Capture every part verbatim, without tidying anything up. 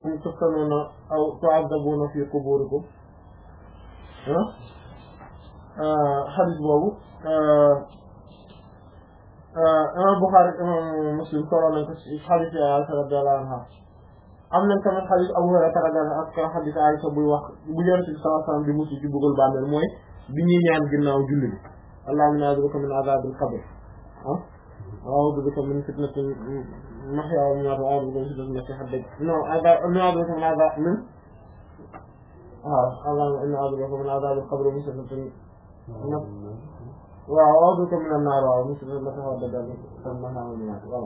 um tuftanuna aw tu'azzabuna fi quburikum xadis boobu imam Bukhari imam Muslim solo nañ ko ci xadis Aisha radiyallahu anha am nañ tamit xadis Abu Hurayra radiyallahu anhu ak xadis Aisha buy wax bu Yonent bi sallallahu alayhi wasallam di musu ci bëggul bàmmeel mooy bi ñuy ñaan ginnaaw julli bi allahumma inna a'udhu bika min adhabil qabr ah a'udhu bika min fitnatil mahya wal mamat wa a'udhu bika min fitnatil masiihid dajjal non a'udhu bika min adhab min waaw allahumma inna a'udhu bika min adhabil qabr wa min fitnatil waaw a'udhu bika min an-nar waaw min fitnatil masiihid dajjal voilà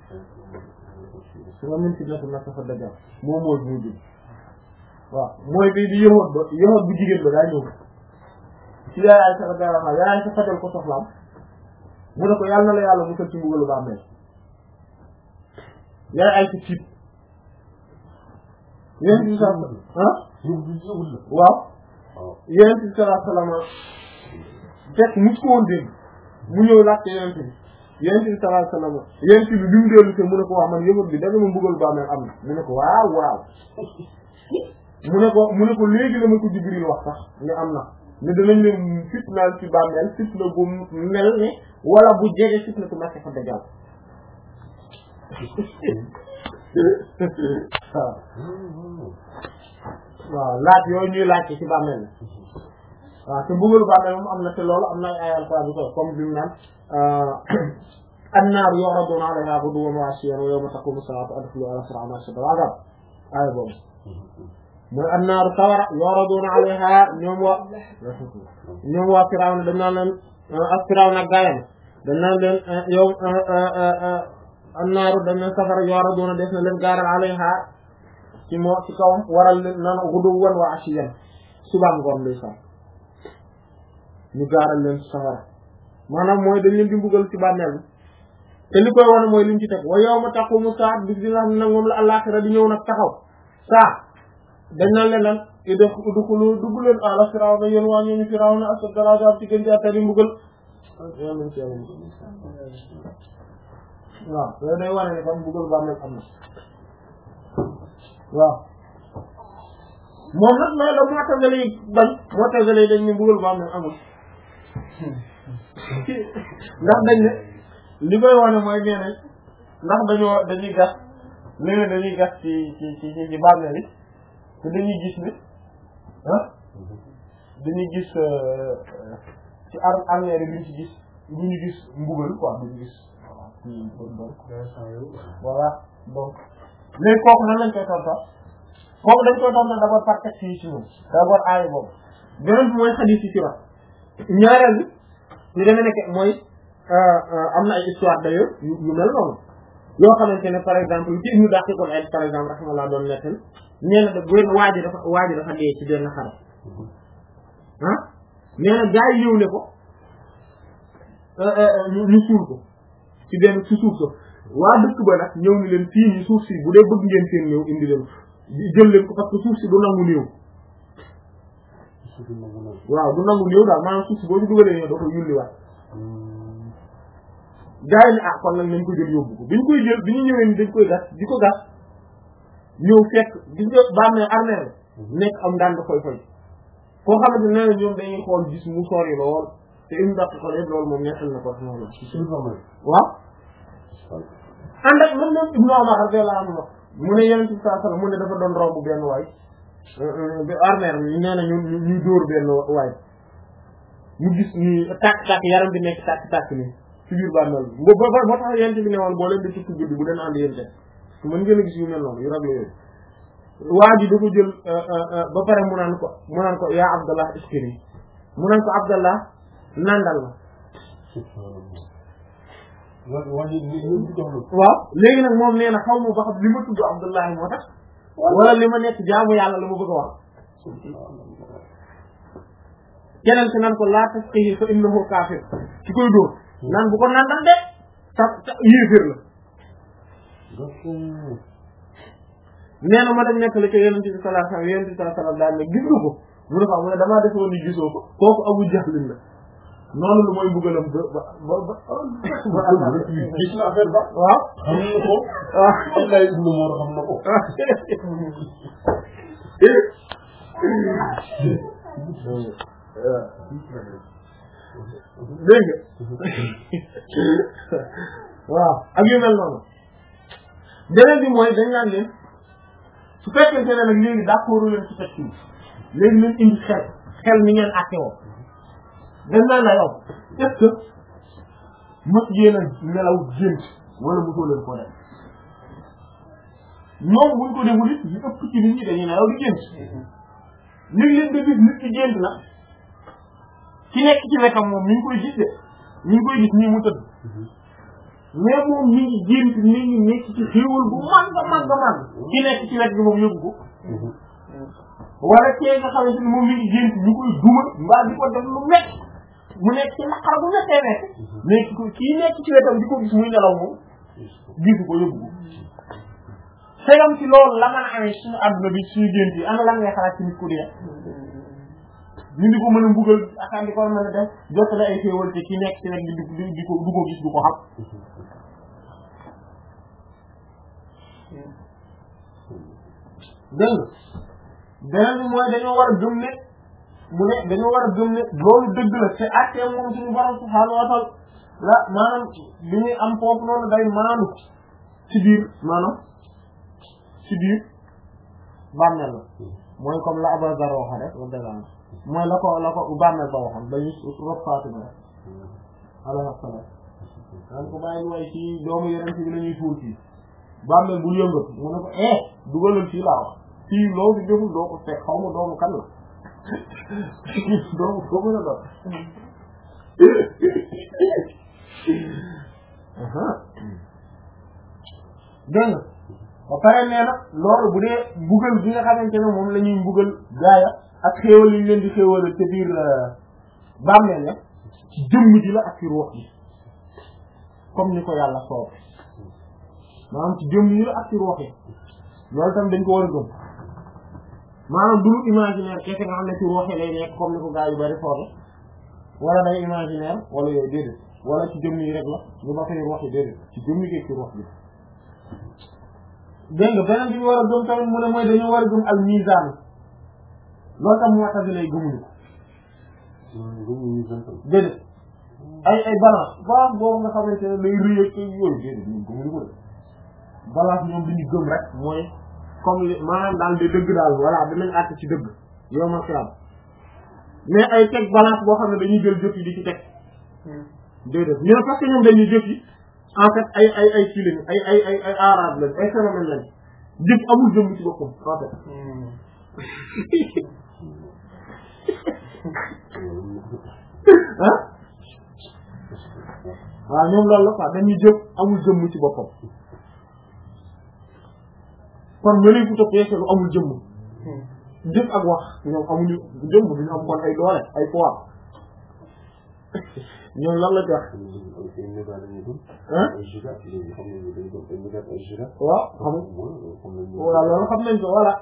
su nga min fitnatil masiihid dajjal moom mooy bu mujj waaw mooy bi di yëwoot ba yëwoot bu jigéen ba daa ñëw ci yaay Aysa radiyallahu anha yaay Aysa fajal ko soxlaam mu ne ko yàlla na la yàlla musal ci mbugalu bàmmeel yaay Aysa tiit yéen ci sa ah waaw yéen ci sallallahu alayhi wasallam fekk mus ko woon dégg mu ñëw laajte yéen ci yéen ci sallallahu alayhi wasallam yéen ci bi bi mu dellu te mu ne ko wax man yëngat bi danga ma mbugalu bàmmeel am na mu ne ko waaw waaw mu ne ko mu ne ko léegi la ma ko Jibril wax sax ne am na ne danañ leen fitnaal ci bàmmeel fitna bu mel ne wala bu jege fitna ku Masiixu Dajjaal waaw waaw laaj yooyu ñuy laaj ci bàmmeel la waaw te mbugalu bàmmeel moom am na te loolu am na ay alpha bi ko comme bi mu naan annaaru yu'raduuna alayhaa ghuduwwan wa 'ashiyyan wa yawma taqumu as-saa'atu adkhiluu aala fir'awna ashadda al-'adhaab aaya boobu mooy annaaru sawara yu'raduuna alayhaa ñoom waa ñoom waa Firawna dañ naan leen ak Firawna ak gaayam dañ naan leen yow annaaru dañ leen safara yu'raduuna def na leen gaaral alayhaa ci moo ci kawam waral leen naan ghuduwwan wa 'ashiyyan suba ngoon lay sax ñu gaaral leen safara maanaam mooy dañ leen di mbugal ci bàmmeel bi te li koy wane mooy liñ ci teg wa yawma taqumu saa'atu bis bi nga xam ne nag moom la àllaaxira di ñëw nag taxaw saa dañ naan leen lan udxulu dugg leen ala Firawna yéen waa ñooñu Firawna ashadda al-'adhaab ci gën ci attali mbugal waaw loolu day wane ne kon mbugal bàmmeel am na waaw moom nag mais la Mu'tazila yi bañ Mu'tazila yi dañ ne mbugal bàmmeel amul ndax dañ ne li koy wane mooy nee nañ ndax dañoo dañuy gas léegi dañuy gas ci ci ci ci bàmmeel yi te dañuy gis ne ah dañuy gis ci ar armeer yi duñ ci gis duñu gis mbugal quoi duñu gis donc voilà donc léegi kooku nan lañ koy tonta kooku dañ koy tonta d'abord par texte yi ci moom d'abord aaya boobu beneen bi mooy xadiis yi ci wax ñaareel bi ñu demee nekk mooy am na ay histoire d'ailleurs yu yu mel noonu yoo xamante ne par exemple ci ñu dàqi kon ay par exemple rahmallah doon nettal nee na da benn waa ji dafa waa ji dafa dee ci benn xare ah nee na gaa yi ñëw ne ko ñu suul ko ci benn ci suuf so waa dëkk ba nag ñëw ni leen fii ñu suuf si bu dee bëgg ngeen seen néew indi leen jël leen ko parce que suuf si du nangu néew waaw du nangu néew daal maanaam suuf si boo ñu dugalee ñëw da ko yulli waat gaa yi ne ah kon nag nañ ko jël yóbbu ko bi ñu koy jël bi ñu ñëwee ni dañ koy gas di ko gas ñëw fekk gis nga bàmmeel armeel nekk am daan foy foy koo xamante ne ñoom dañuy xool gis mu sori lool te une dàq ko yëpp loolu moom ñettal na ko noonu waaw ànd ak man moom Ibnu Umar radiyallahu anhu mu ne Yonent bi sallallahu alayhi wasallam mu ne dafa doon romb benn waay bi armeel nee na ñu ñu dóor benn waay mu gis ni tàkk tàkk yaram bi nekk tàkk tàkk ni ci biir bàmmeel bi bo ba moo tax Yonent bi ne woon boo leen di tukki guddi bu leen ànd yéen te mën ngeen a gis yu mel noonu yu raglu yooyu waa ji da ko jël ba pare mu naan ko mu naan ko yaa Abdallah iskiri mu naan ko Abdallah nandal ma waaw léegi nag moom nee na xaw ma ba xam li ma tudd Abdallah moo tax wala li ma nekk jaamu yàlla la ma bëgg a wax keneen ki naan ko laa tasqihi fa innahu kaafir ci koy dóor naan bu ko nandal de sa yéeféer la nee na ma dem nekk la ca Yonent bi sallallahu alayhi wasallam Yonent bi sallallahu alayhi wasallam daal ne gis nga ko mu ne ko mu ne damaa defoon ni gisoo ko kooku Abu Jahl la noonu lu mooy mbugalam ba ba ba ba ba gis na affaire ba waaw xam na ko waaw Allah ibnu Mor xam na ko dégg waaw ak yu mel noonu beneen bi mooy dañ naan leen su fekkente ne nag léegi d'accord leen ci texte yi léegi leen indi xel xel mi ngeen àtte woo dañ naan la yow est-ce que mos yéen a nelaw gént wala mosoo leen ko def ñoom buñ ko deful it ñu ëpp ci nit ñi dañuy nelaw di gént léegi leen nga gis nit ci gént na ci nekk ci wetam moom mi ngi koy gis de mi ngi koy gis nii mu tëdd mais moom mi ngi gént mi ngi nekk ci xéewal bu mag a mag a mag ci nekk ci wet bi moom yóbbu ko wala kee nga xamante ni moom mi ngi gént ñu koy duma mbaa di ko def lu mekk mu nekk ci naqar bu mettee nekk mais kii nekk ci wetam di ko gis muy nelaw moom gisu ko yóbbu ko segam ci loolu la mën a amee suñu àdduna bi suñu gént yi ana lan ngay xalaat ci nit ku dee ñu di ko mën a mbugal akaan di ko mën a def jottale ay xéewal te ki nekk ci nekk di di ko du ko gis du ko xam dégg nga beneen bi mooy dañoo war a gëm ne mu ne dañoo war a gëm ne loolu dëgg la te àtte moom suñu borom subhaanahu wa ta'ala la maanaam li ñuy am foofu noonu day maanu ci biir maanaam ci biir bàmmeel la mooy comme la Abu Zarr waxa rek wa dëgg mooy la ko la ko bàmmeel ba waxoon dañuy rob Fatima rek alayhi salaam daan ko bàyyi way ci doomu yeneen ci bi la ñuy tuur fii bàmmeel bul yëngatu mu ne ko eh dugalal fii laa wax fii loo fi deful doo ko fekk xaw ma doomu kan la doomu doo mën a doon dégg nga ba pare nee na loolu bu dee mbugal bi nga xamante ne moom la ñuy mbugal gaaya ak xéewal yi ñu leen di xéewal te biir bàmmeel la ci jëmm ji la ak ci ruux yi comme ni ko yàlla soob maanaam ci jëmm yi la ak ci ruux yi loolu tam dañ ko war a gëm maanaam du lu imaginaire kese nga xam ne ci ruux yi lay nekk comme ni ko gaa yu bari fooge wala day imaginaire wala yooyu déedéet wala ci jëmm yi rek la ñu ba fay ruux yi déedéet ci jëmm yi ci ruux bi dégg nga beneen bi ñu war a gëm tamit mu ne mooy dañoo war a gëm al mizan loolu tam moo tax lay gëmuñu ko déedéet ay ay balance balance boobu nga xamante ne lay rëy ak yooyu déedéet ñun gëmuñu ko de balance ñoom li ñu gëm rek mooy comme li maanaam daal di dëgg daal voilà dinañ àtt ci dëgg yow ma fi am mais ay teg balance boo xam ne dañuy jël jëf yi di ci teg déedéet ñoom parce que ñoom dañuy jëf yi en fait ay ay ay kii lañu ay ay ay ay arab lañ ay phénomène lañ jëf amul jëmm ci boppam en fait ah waaw ñoom loolu la quoi dañuy jëf amul jëmm ci boppam kon mëneñ ko toppee lu amul jëmm jëf ak wax ñoom amuñu jëmm duñu am kon ay doole ay poids ñoom lan la jox ah waaw xam waaw loolu xam nañ ko voilà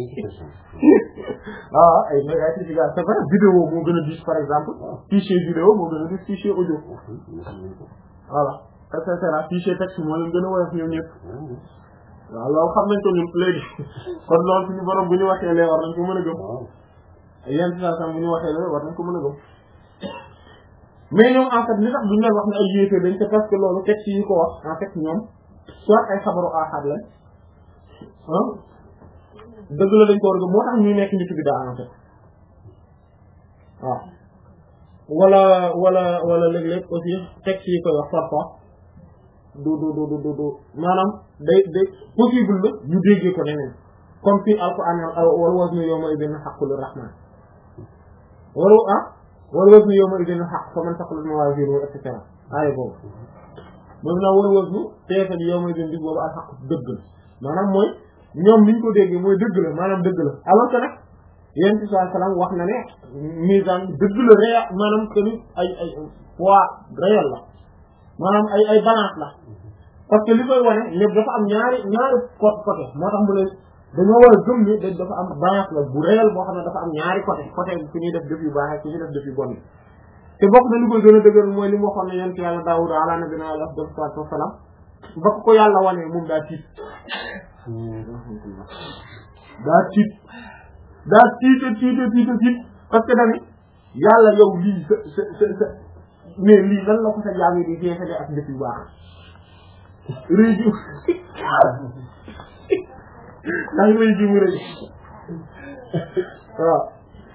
waaw ay ay certificat c'est vrai vidéo moo gën a dis par exemple fichier vidéo moo gën a dis fichier audio voilà et cetera fichier texte moo leen gën a woyof ñoom ñëpp waaw loolu xam nañ ko ñun léegi kon loolu suñu borom bu ñu waxee lee war nañ ko mën a gëm yenn situation bu ñu waxee lee war nañ ko mën a gëm mais ñoom en fait li tax duñ leen wax ne ay yéefee lañ c'est parce que loolu texte yi ko wax en fait ñoom soit ay xabaru ahad lañ ah dëgg la dañ ko war a gëm moo tax ñuy nekk nitu bi daa en fait waaw wala wala wala léeg-léeg aussi texte yi koy wax parfois du du du du du maanaam day day possible la ñu déggee ko neneen comme fi alquran wala waznu yawma idin haqqul rahman wala ah wala waznu yawma idin haqq faman thaqulat mawazinuhu et cetera aaya boobu moom naa wala waznu teefal yawma idin bis boobu al haqq dëgg la maanaam mooy ñoom niñ ko déggee mooy dëgg la maanaam dëgg la alors que nag yéen ci sallallahu alayhi wasallam wax na ne misaan dëgg la réel maanaam que ni ay ay poids réel la maanaam ay ay balance la parce que li koy wane lépp dafa am ñaari ñaari côté moo tax mu ne dañoo war a gëm ni dañ dafa am balance la bu réel boo xam ne dafa am ñaari côté côté fi ñuy def def yu baax ak fi ñuy def def yu bon te bokk na li koy gën a dëgër mooy li mu waxoon ne yonent yàlla Daawuda ala nabiyina alayhi salaatu wa salaam ba ko yàlla wane moom daa tiit daa tiit daa tiit tiit tiit tiit parce que dañu yàlla yow lii sa sa sa sa mais lii lan la ko sa jaam yi di jeexale ak njëkk yu baax rëy ji ndax rëy ji mu rëy waaw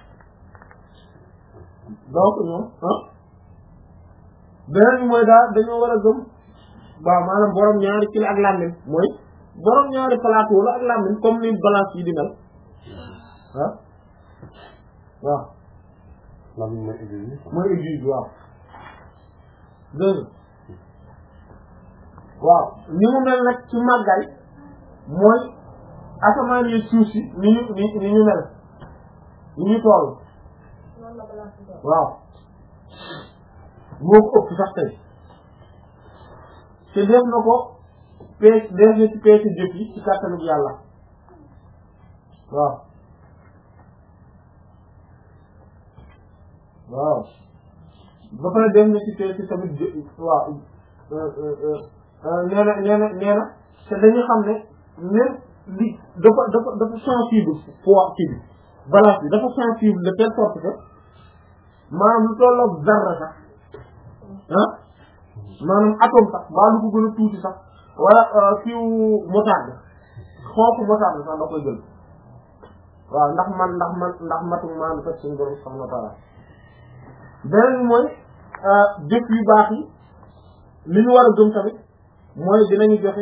donc ñoom ah beneen bi mooy daal dañoo war a gëm waaw maanaam borom ñaari kilo ak làmmiñ mooy borom ñaari plateau la ak làmmiñ comme ni balance yi di mel ah waaw làmmiñ mooy église mooy église waaw dégg waaw ni mu mel nag ci màggaay mooy asamaan yi suuf si ni ñu ni ni ñu mel ni ñu toll waaw moo ko ëpp sax tey te def na ko pees def na ci peese jëf yi ci kàttanu yàlla waaw waaw ba pare def na ci peese tamit jë waaw nee na nee na nee na te dañu xam ne même li dafa dafa dafa sensible poids kii bi balance bi dafa sensible de telle sorte que maanaam lu tolloog zarra sax ah maanaam atome sax baa lu ko gën a tuuti sax wala fiiw moutarde xoofu moutarde sax da koy jël waaw ndax man ndax man ndax matum maanu kat suñu borom subhanahu wa ta'ala beneen mooy jëf yu baax yi li ñu war a gëm tamit mooy dinañu joxe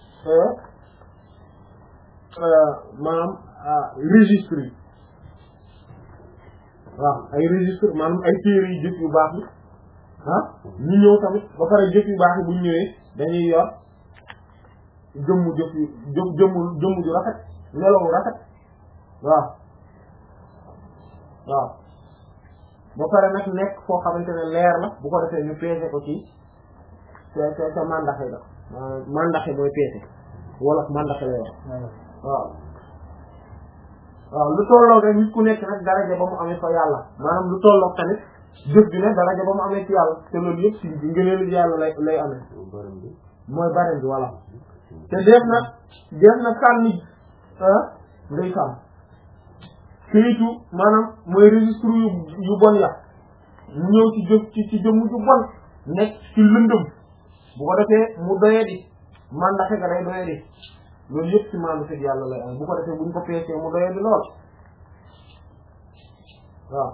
maanaam registre yi waaw ay registre maanaam ay téere yi jëf yu baax yi ah ñu ñëw tamit ba pare jëf yu baax yi bu ñu ñëwee dañuy yor jëmmu jëf yu jëm jëmmu jëmmu ju rafet melow rafet waaw waaw ba pare nag nekk foo xamante ne leer la bu ko defee ñu peese ko ci ca ca ca mandaxe la mandaxe mooy peese wala mandaxe lay wax waaw waaw lu tolloog rek nit ku nekk nag daraja ba mu amee fa yàlla maanaam lu tolloog tamit jëf bi ne daraja ba mu amee ci yàlla te loolu yëpp ci ngëneelu yàlla lay lay amee mooy barem bi voilà te def na def na sànni ngay sàmm këyitu maanaam mooy registre yu yu bon ya mu ñëw ci jëf ci ci jëmm ju bon nekk ci lëndëm bu ko defee mu doyee di mandaxe ga day doyee di loolu yëpp ci maandu fekk yàlla lay am bu ko defee buñ ko peesee mu doyee di lool waaw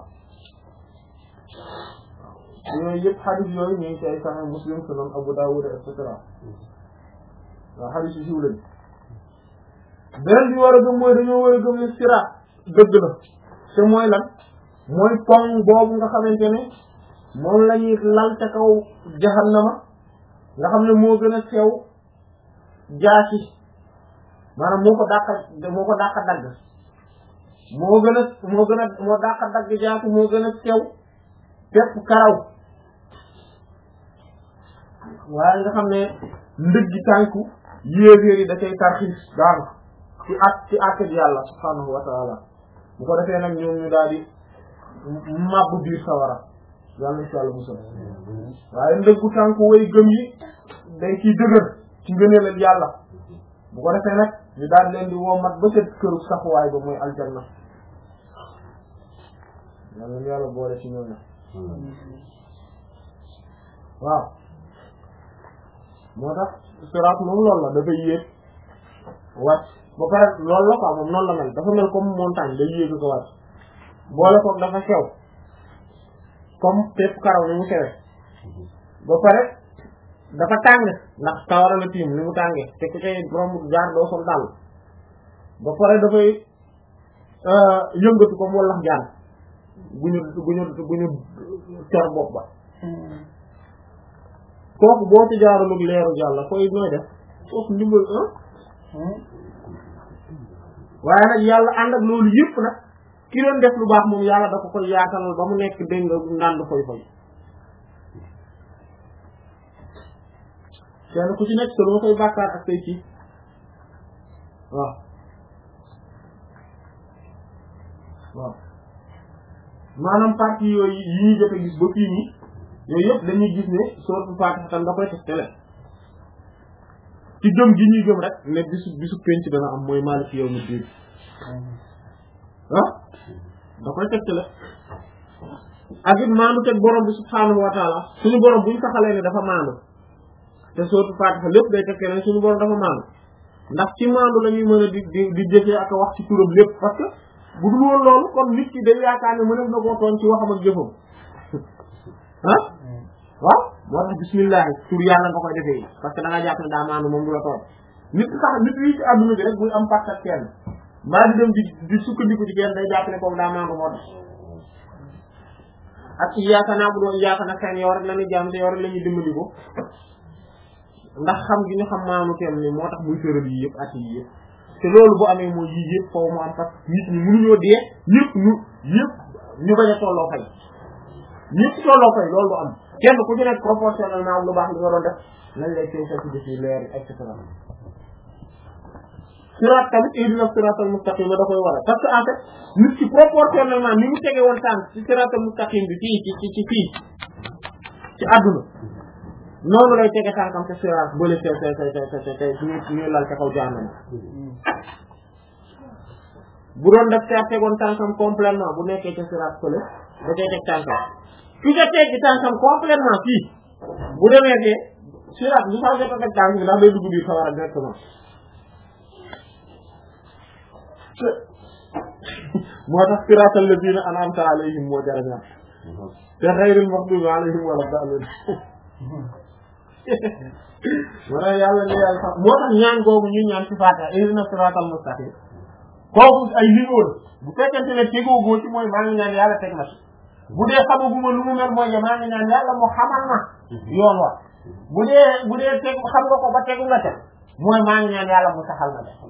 yooyu yëpp xadis yooyu ñu ngi ci ay Sahih Muslim Sunan Abu Dawud et cetera waaw xadis yu siw lañ beneen bi war a gëm mooy dañoo war a gëm ne siraat dëgg la te mooy lan mooy pont boobu nga xamante ne moom la ñuy lal ca kaw jahannama nga xam ne moo gën a sew jaasi maanaam moo ko dàqa moo ko dàqa dagg moo gën a moo gën a moo dàqa dagg jaasi moo gën a sew pepp karaw waaye nga xam ne ndëggi tànku yéegéer yi da cay tarxiis daanu ci at ci àtte bi yàlla subhaanahu wa ta'ala bu ko defee nag ñoom ñu daal di màbb biir sawara yàlla na ci yàlla musal waaye ndëggu tànku way gëm yi day ciy dëgër ci ngëneelal yàlla bu ko defee nag ñu daal leen di womat ba ca këru saxuwaay ba mooy aljanna yàlla na yàlla boole ci ñoom waaw moo tax siraat moom loolu la dafay yéeg wàcc ba pare loolu la quoi moom noonu la mel dafa mel comme montagne day yéeg ko wàcc boole ko dafa sew comme pepp karaw ni mu sewee ba pare dafa tàng ndax sawara la tiim ni mu tàngee te ku cay romb jaar doo sol dàll ba pare dafay yëngatu comme wallax jaan bu ñu bu ñu bu ñu cor bopp ba kooku boo ci jaaralug leeru yàlla koy nooy def foofu ndimbal ah waaye nag yàlla ànd ak loolu yëpp nag ki doon def lu baax moom yàlla dafa koy yaatalal ba mu nekk dégg nga ndànd foy foy kenn ku ci nekk te loo koy bàkkaar ak say ci waaw waaw maanaam partie yooyu yi ñuy jot a gis ba fii nii yooyu yëpp dañuy gis ne suratul Fatiha tam da koy tegtale ci gëm gi ñuy gëm rek ne bisu bisu penc dana am mooy Maliki yawmi diin ah da koy tegtale ak it maandu teg borom bi subhaanahu wa taala suñu borom buñ saxalee ne dafa maandu te suratul Fatiha lépp day tegtale ne suñu borom dafa maandu ndax ci maandu la ñuy mën a di di di jëfee ak wax ci turam lépp parce que bu dul woon loolu kon nit ki day yaakaar ne mënees na koo tooñ ci waxam ak jëfam ah waaw moo tax bismillah tur yàlla nga koy defee parce que da nga jàpp ne daa maandu moom du la tooñ nit sax nit yi ci àdduna bi rek buy am pàcc ak kenn mbaa di dem di di sukkandiku ci kenn day jàpp ne comme daa maandu moo tax ak iyyaaka na'budu wa iyyaaka nasta'iin yow rek la ñuy jaam te yow rek la ñuy dimbali ko ndax xam gi ñu xam maanu kenn ni moo tax muy tëral yi yëpp at yi yëpp te loolu bu amee mooy yii yëpp foofu mu am parce que nit ñi mënuñoo dee ñëpp ñu yëpp ñu bañ a tolloo fay ñëpp tolloo fay loolu du am kenn ku ci nekk proportionnellement lu baax li nga doon def lañ lay teew sa ci def yi leer et cetera siraat tamit ihdina siraatal mustaqim da koy waral parce que en fait nit ki proportionnellement ni mu tege woon tànk ci siraatal mustaqim bi fii ci ci ci fii ci àdduna noonu lay tege tànkam ci siraat bële te te te te te te ñu ñu lal ca kaw jàmm bu doon def te tegoon tànkam complètement bu nekkee ci siraat fële da cay teg tànkam fi nga teg tànkam complètement fii bu demee fee siraat bu sax jot a teg tànk bi ndax day dugg biir sawara directement moo tax siraatal lazina an'amta alayhim moo jaraña te ghayril maghdubi alayhim wala daalliin moo tax yàlla ne yàlla sax moo tax ñaan googu ñu ñaan ci Faatiha ihdina siraatal mustaqim kooku ay niveau la bu fekkente ne tegoo goo ci mooy maa ngi ñaan yàlla teg ma ci bu dee xamaguma lu mu mel mooy ne maa ngi ñaan yàlla mu xamal ma yoon wa bu dee bu dee teg xam nga ko ba tegu nga teg mooy maa ngi ñaan yàlla mu saxal ma de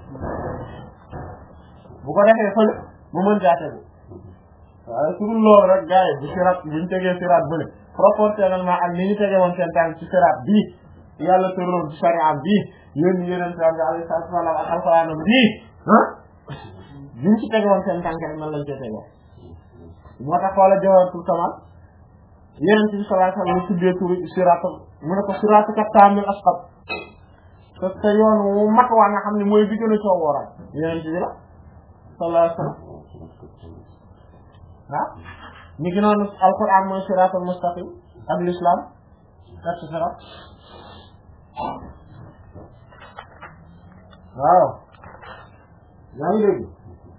bu ko defee fële mu mën caa tegu waaye su dul loolu rek gars yi bu siraat bu ñu tegee siraat bële proportionnellement ak ni ñu tegee woon seen tànk ci siraat bii yàlla tëraloon ci sariyaam bii yéen yeneen siraat bi alayhi salaatu wa salaam ak alxuraanam bii ah ñu ci tegee woon seen tànk rek nan lañ cee tegoo moo tax wala Jawharatul Kamal yeneen ci sallallahu alayhi wa sallam tuddee turu siraat mu ne ko siraatu ka taamil asqab parce que yoon wu mat waa nga xam ne mooy bi gën a coow wooral yeneen ci bi la sallallahu alayhi wa sallam ah ñu ngi noonu alquran mooy siraatal mustaqim ak l'islam et cetera waaw yaa ngi dégg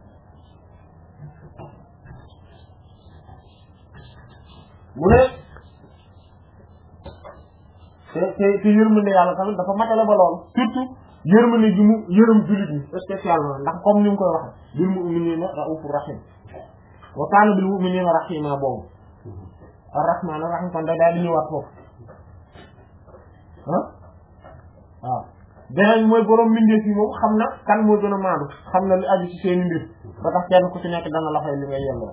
mu ne te te te yërmande yàlla tamit dafa matale ba lool surtout yërmande gi mu yërëm jullit ñi spécialement ndax comme ni mu koy waxe bil mu'minina raufur rahim wa kaana bil mu'minina rahima boobu ar-rahmaan ar-rahiim kon da daal di ñëwaat foofu ah waaw beneen mooy borom mbindeef yi moom xam na kan moo gën a maandu xam na li aju ci seen mbir ba tax kenn ku ci nekk dana la fay li ngay yelloo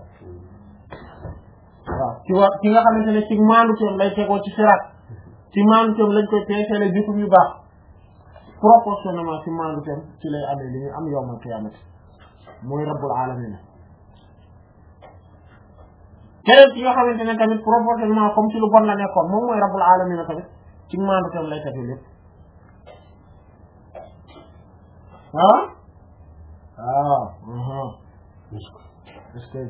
waaw ci wa ci nga xamante ne ci maandu teem lay tegoo ci siraat ci maandu teem lañ koy peesele jëfum yu baax proportionnellement ci maandu teem ci lay amee li ñu am yawmal qiyaamati mooy rabbul alamin keneen ci nga xamante ne tamit proportionnellement comme ci lu bon la nekkoon moom mooy rabbul alamin tamit ci maandu teem lay tegu lépp ah ah est-ce que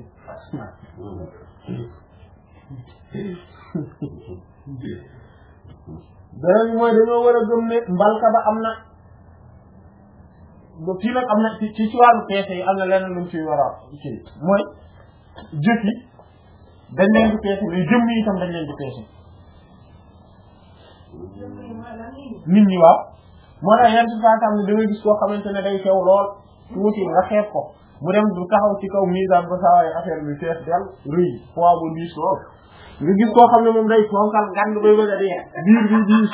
beneen bi mooy dañoo war a gëm ne mbalka ba am na ba fii nag am na ci ci wàllu peese yi am na leneen lu mu fi war a ci mooy jëf yi dañ leen di peese mais jëmm yi itam dañ leen di peese nit ñi waaw moo tax yenn saa tam ne da ngay gis koo xamante ne day teew lool tuuti nga xeeb ko mu dem du taxaw ci kaw misaan ba saa waay affaire bi fees del rëy poids bu diis lool nga gis koo xam ne moom day fonkal ngand bay bëgg a dee biir bi diis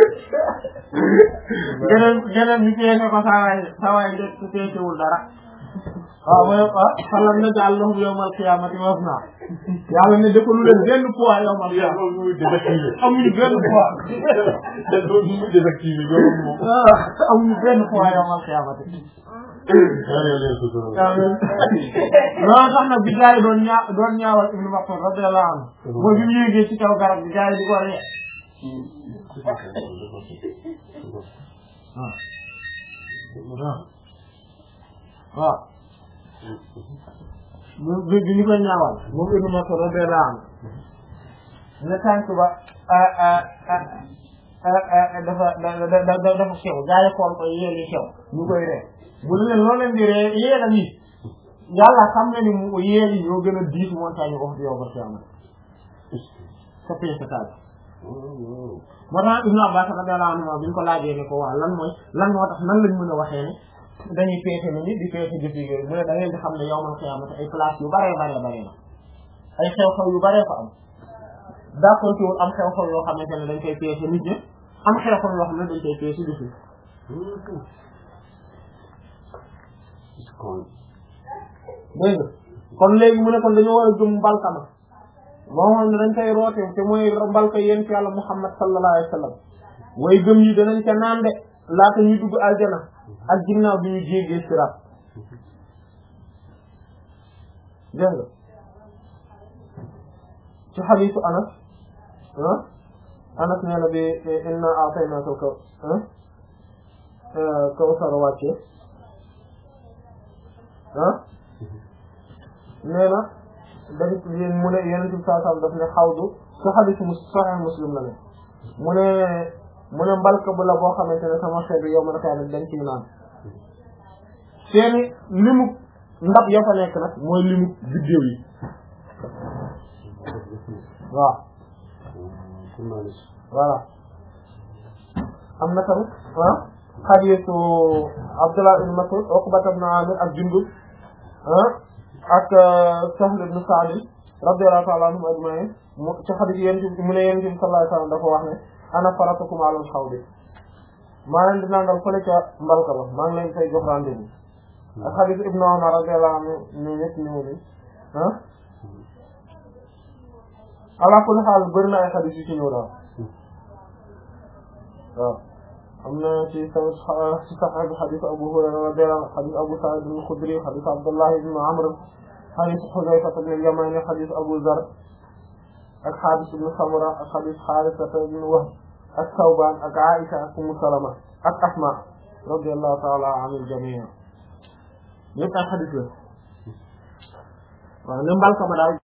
geneen geneen bi peese ko saa waay saa waay ndek ku peesewul dara waaw mooy ah xalam na daal lahum yawmal qiyaamati wazna yàlla ne defalu leen benn poids yawmal qiyaamati amuñu benn poids amuñu benn poids yawmal qiyaamati loolu tax nag bi gars yi doon ñaa doon ñaawal Ibn Mas'ud radiyallahu anhu mooy bi mu yéegee ci kaw garab bi gars yi di ko ree waaw waaw bi bi ñu koy ñaawal moom Ibn Mas'ud radiyallahu anhu ne tànk ba dafa dafa dafa sew gars yi xool ko yéen yi sew ñu koy ree bu leen loo leen di ree yéen a ngi yàlla xam na ni mu yéen yi ñoo gën a diis montagne wax di yow ba siyama sa pee sa taal moo tax Ibn Abbas radiyallahu anhu bi ñu ko laajee ne ko waa lan mooy lan moo tax nan lañ mën a waxee ne dañuy peese nit ñi di peese jëf yi yooyu mu ne da ngeen di xam ne yawmal qiyaamati ay place yu bare bare bare na ay xew-xew yu bare fa am d'accord ci wul am xew-xew yoo xamante ne dañ koy peese nit ñi am xew-xew yoo xam ne dañ koy peese jëf yi dégg nga kon léegi mu ne kon dañoo war a gëm mbalka ma moo xam ne dañ koy roote te mooy mbalka yéen ci yàlla Muhammad sallallahu alayhi wa sallam way gëm yi danañ ca naan de laata ñuy dugg aljana ak ginnaaw bi ñu jéggee siraat dégg nga ci xadiisu Anas ah Anas nee na bi inna a'taynaka kaw kawsar wàcce ah nee na dañ mu ne Yonent bi sallallahu alayhi wasallam daf ne xawdu ci xadiisu Sahih Muslim la ne mu ne mu ne mbalka bu la boo xamante ne sama xeetu yow mën a kaa dañ ciy naan seeni limu ndab ya fa nekk nag mooy limu biddéew yi waaw voilà am na tamit ah xadiisu Abdullah ibn Mas'ud Uqbata ibn Amir ak Jundub ah ak Sahl ibn Sa'd radiyallahu ta'ala anhum ajma'in mu ci xadiis yéen mu ne Yonent bi sallallahu alayhi wasallam dafa wax ne ana faratukum ala al-hawd maa leen di nangal fële ca mbalka ba maa ngi leen fay jox rendez-vous ak xadiis Ibn Umar radiyallahu anhu ñu ñëpp ñëw ni ah ala kulli xaal bëri na ay xadiis yu ci ñëw daal waaw am na ci tamit ci Sahih bi xadiis Abu Hurayra radiyallahu anhu xadiis Abu Sa'id al-Khudri xadiis Abdullah ibn Amr xadiis Hudayfa ibn al-Yamani xadiis Abu Dharr ak xadiis ibn Samura ak xadiis Haarisa ibn Wahb ak Sawbaan ak Aisha ak Ummu Salama ak Asma radiyallahu ta'ala anil jami' ñëpp ay xadiis la waaw ne mbalka ma daal